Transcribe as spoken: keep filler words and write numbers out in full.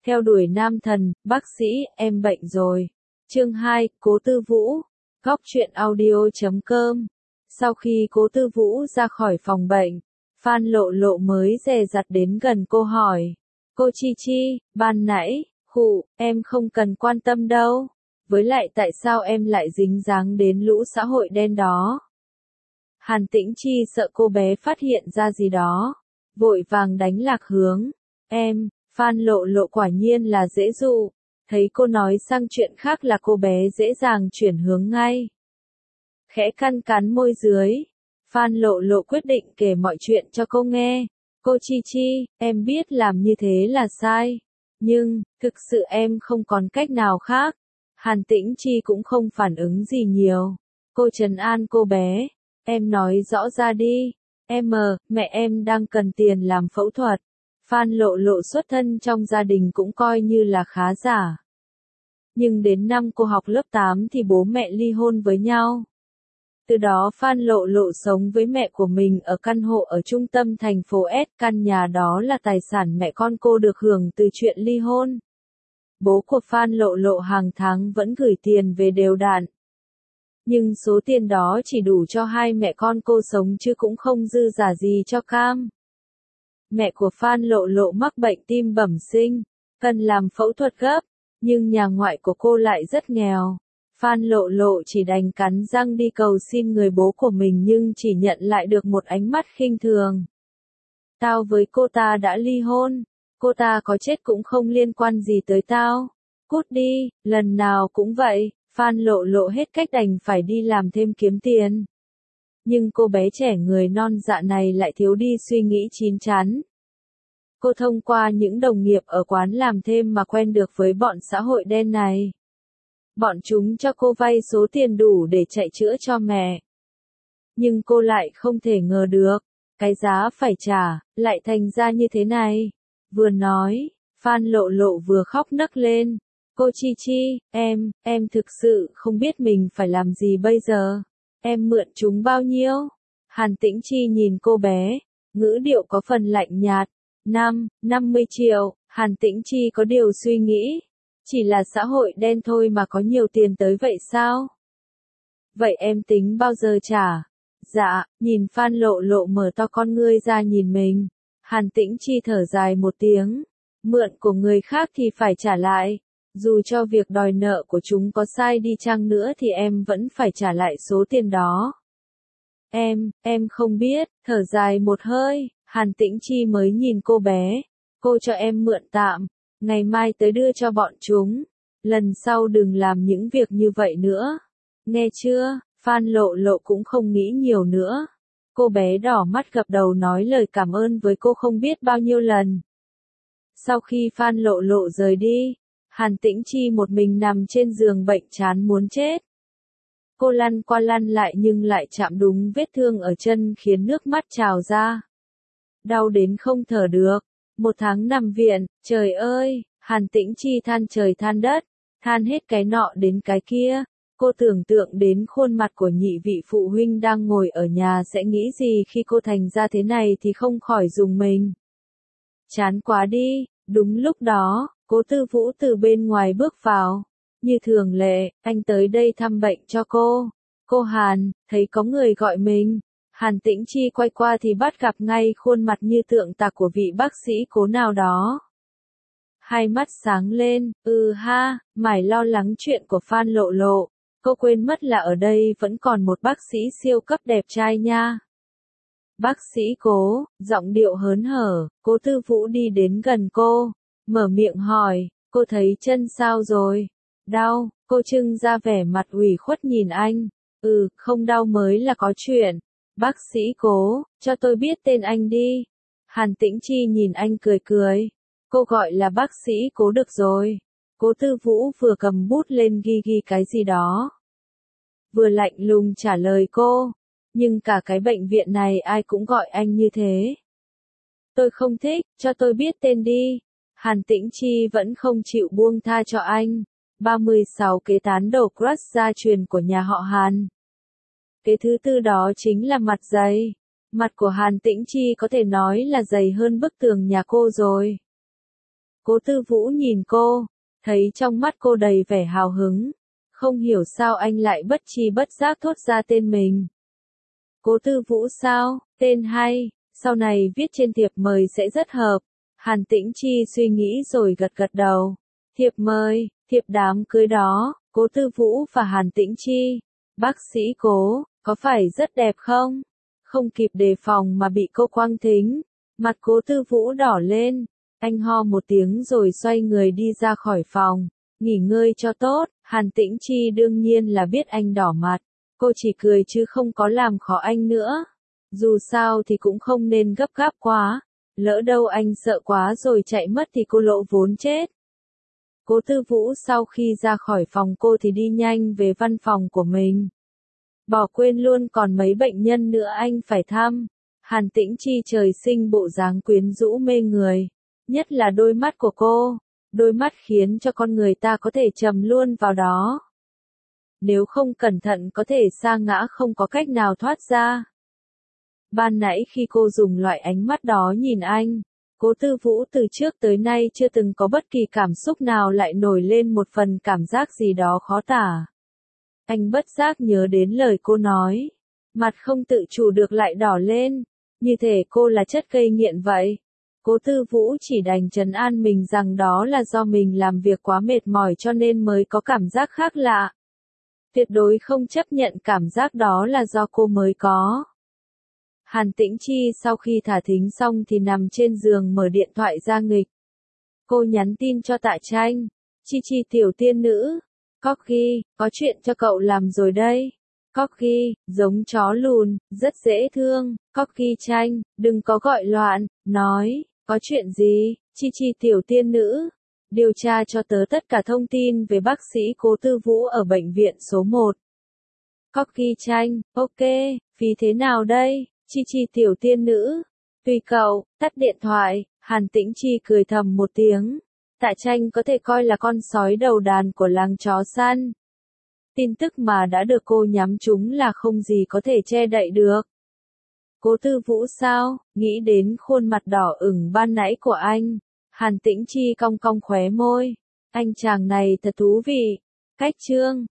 Theo đuổi nam thần, bác sĩ, em bệnh rồi. Chương hai, Cố Tư Vũ. Góc truyện audio chấm com. Sau khi Cố Tư Vũ ra khỏi phòng bệnh, Phan Lộ Lộ mới dè dặt đến gần cô hỏi. Cô Chi Chi, ban nãy, khụ, em không cần quan tâm đâu. Với lại tại sao em lại dính dáng đến lũ xã hội đen đó? Hàn Tĩnh Chi sợ cô bé phát hiện ra gì đó, vội vàng đánh lạc hướng. Em, Phan Lộ Lộ quả nhiên là dễ dụ, thấy cô nói sang chuyện khác là cô bé dễ dàng chuyển hướng ngay. Khẽ cắn cắn môi dưới, Phan Lộ Lộ quyết định kể mọi chuyện cho cô nghe. Cô Chi Chi, em biết làm như thế là sai, nhưng, thực sự em không còn cách nào khác. Hàn Tĩnh Chi cũng không phản ứng gì nhiều. Cô trấn an cô bé. Em nói rõ ra đi. Em, mẹ em đang cần tiền làm phẫu thuật. Phan Lộ Lộ xuất thân trong gia đình cũng coi như là khá giả. Nhưng đến năm cô học lớp tám thì bố mẹ ly hôn với nhau. Từ đó Phan Lộ Lộ sống với mẹ của mình ở căn hộ ở trung tâm thành phố S. Căn nhà đó là tài sản mẹ con cô được hưởng từ chuyện ly hôn. Bố của Phan Lộ Lộ hàng tháng vẫn gửi tiền về đều đặn. Nhưng số tiền đó chỉ đủ cho hai mẹ con cô sống chứ cũng không dư giả gì cho cam. Mẹ của Phan Lộ Lộ mắc bệnh tim bẩm sinh, cần làm phẫu thuật gấp, nhưng nhà ngoại của cô lại rất nghèo. Phan Lộ Lộ chỉ đành cắn răng đi cầu xin người bố của mình nhưng chỉ nhận lại được một ánh mắt khinh thường. Tao với cô ta đã ly hôn, cô ta có chết cũng không liên quan gì tới tao. Cút đi, lần nào cũng vậy. Phan Lộ Lộ hết cách đành phải đi làm thêm kiếm tiền. Nhưng cô bé trẻ người non dạ này lại thiếu đi suy nghĩ chín chắn. Cô thông qua những đồng nghiệp ở quán làm thêm mà quen được với bọn xã hội đen này. Bọn chúng cho cô vay số tiền đủ để chạy chữa cho mẹ. Nhưng cô lại không thể ngờ được, cái giá phải trả, lại thành ra như thế này. Vừa nói, Phan Lộ Lộ vừa khóc nấc lên. Cô Chi Chi, em, em thực sự không biết mình phải làm gì bây giờ. Em mượn chúng bao nhiêu? Hàn Tĩnh Chi nhìn cô bé, ngữ điệu có phần lạnh nhạt. Năm, năm mươi triệu, Hàn Tĩnh Chi có điều suy nghĩ. Chỉ là xã hội đen thôi mà có nhiều tiền tới vậy sao? Vậy em tính bao giờ trả? Dạ, nhìn Phan Lộ Lộ mở to con ngươi ra nhìn mình. Hàn Tĩnh Chi thở dài một tiếng. Mượn của người khác thì phải trả lại. Dù cho việc đòi nợ của chúng có sai đi chăng nữa thì em vẫn phải trả lại số tiền đó. Em, em không biết, thở dài một hơi, Hàn Tĩnh Chi mới nhìn cô bé. Cô cho em mượn tạm, ngày mai tới đưa cho bọn chúng. Lần sau đừng làm những việc như vậy nữa. Nghe chưa? Phan Lộ Lộ cũng không nghĩ nhiều nữa. Cô bé đỏ mắt gật đầu nói lời cảm ơn với cô không biết bao nhiêu lần. Sau khi Phan Lộ Lộ rời đi, Hàn Tĩnh Chi một mình nằm trên giường bệnh chán muốn chết. Cô lăn qua lăn lại nhưng lại chạm đúng vết thương ở chân khiến nước mắt trào ra. Đau đến không thở được. Một tháng nằm viện, trời ơi, Hàn Tĩnh Chi than trời than đất, than hết cái nọ đến cái kia. Cô tưởng tượng đến khuôn mặt của nhị vị phụ huynh đang ngồi ở nhà sẽ nghĩ gì khi cô thành ra thế này thì không khỏi rùng mình. Chán quá đi, đúng lúc đó. Cố Tư Vũ từ bên ngoài bước vào. Như thường lệ, anh tới đây thăm bệnh cho cô. Cô Hàn, thấy có người gọi mình. Hàn Tĩnh Chi quay qua thì bắt gặp ngay khuôn mặt như tượng tạc của vị bác sĩ Cố nào đó. Hai mắt sáng lên, ừ ha, mải lo lắng chuyện của Phan Lộ Lộ. Cô quên mất là ở đây vẫn còn một bác sĩ siêu cấp đẹp trai nha. Bác sĩ Cố, giọng điệu hớn hở, Cố Tư Vũ đi đến gần cô. Mở miệng hỏi, cô thấy chân sao rồi? Đau, cô trưng ra vẻ mặt ủy khuất nhìn anh. Ừ, không đau mới là có chuyện. Bác sĩ Cố, cho tôi biết tên anh đi. Hàn Tĩnh Chi nhìn anh cười cười. Cô gọi là bác sĩ Cố được rồi. Cố Tư Vũ vừa cầm bút lên ghi ghi cái gì đó. Vừa lạnh lùng trả lời cô. Nhưng cả cái bệnh viện này ai cũng gọi anh như thế. Tôi không thích, cho tôi biết tên đi. Hàn Tĩnh Chi vẫn không chịu buông tha cho anh. ba mươi sáu kế tán đầu crush gia truyền của nhà họ Hàn. Kế thứ tư đó chính là mặt dày. Mặt của Hàn Tĩnh Chi có thể nói là dày hơn bức tường nhà cô rồi. Cố Tư Vũ nhìn cô, thấy trong mắt cô đầy vẻ hào hứng, không hiểu sao anh lại bất tri bất giác thốt ra tên mình. Cố Tư Vũ sao, tên hay, sau này viết trên thiệp mời sẽ rất hợp. Hàn Tĩnh Chi suy nghĩ rồi gật gật đầu. Thiệp mời, thiệp đám cưới đó, Cố Tư Vũ và Hàn Tĩnh Chi. Bác sĩ Cố, có phải rất đẹp không? Không kịp đề phòng mà bị cô quăng thính. Mặt Cố Tư Vũ đỏ lên. Anh ho một tiếng rồi xoay người đi ra khỏi phòng. Nghỉ ngơi cho tốt, Hàn Tĩnh Chi đương nhiên là biết anh đỏ mặt. Cô chỉ cười chứ không có làm khó anh nữa. Dù sao thì cũng không nên gấp gáp quá. Lỡ đâu anh sợ quá rồi chạy mất thì cô lộ vốn chết. Cố Tư Vũ sau khi ra khỏi phòng cô thì đi nhanh về văn phòng của mình. Bỏ quên luôn còn mấy bệnh nhân nữa anh phải thăm. Hàn Tĩnh Chi trời sinh bộ dáng quyến rũ mê người. Nhất là đôi mắt của cô. Đôi mắt khiến cho con người ta có thể trầm luôn vào đó. Nếu không cẩn thận có thể sa ngã không có cách nào thoát ra. Ban nãy khi cô dùng loại ánh mắt đó nhìn anh, Cố Tư Vũ từ trước tới nay chưa từng có bất kỳ cảm xúc nào lại nổi lên một phần cảm giác gì đó khó tả. Anh bất giác nhớ đến lời cô nói, mặt không tự chủ được lại đỏ lên, như thể cô là chất gây nghiện vậy. Cố Tư Vũ chỉ đành trấn an mình rằng đó là do mình làm việc quá mệt mỏi cho nên mới có cảm giác khác lạ. Tuyệt đối không chấp nhận cảm giác đó là do cô mới có. Hàn Tĩnh Chi sau khi thả thính xong thì nằm trên giường mở điện thoại ra nghịch. Cô nhắn tin cho Tạ Tranh. Chi Chi tiểu tiên nữ. Corgi, có chuyện cho cậu làm rồi đây. Corgi, giống chó lùn, rất dễ thương. Corgi Tranh, đừng có gọi loạn, nói, có chuyện gì, Chi Chi tiểu tiên nữ. Điều tra cho tớ tất cả thông tin về bác sĩ Cố Tư Vũ ở bệnh viện số một. Corgi Tranh, ok, phí thế nào đây? Chi Chi tiểu tiên nữ. Tùy cậu, tắt điện thoại, Hàn Tĩnh Chi cười thầm một tiếng. Tạ Tranh có thể coi là con sói đầu đàn của làng chó săn. Tin tức mà đã được cô nhắm trúng là không gì có thể che đậy được. Cố Tư Vũ sao, nghĩ đến khuôn mặt đỏ ửng ban nãy của anh. Hàn Tĩnh Chi cong cong khóe môi. Anh chàng này thật thú vị. Cách chương.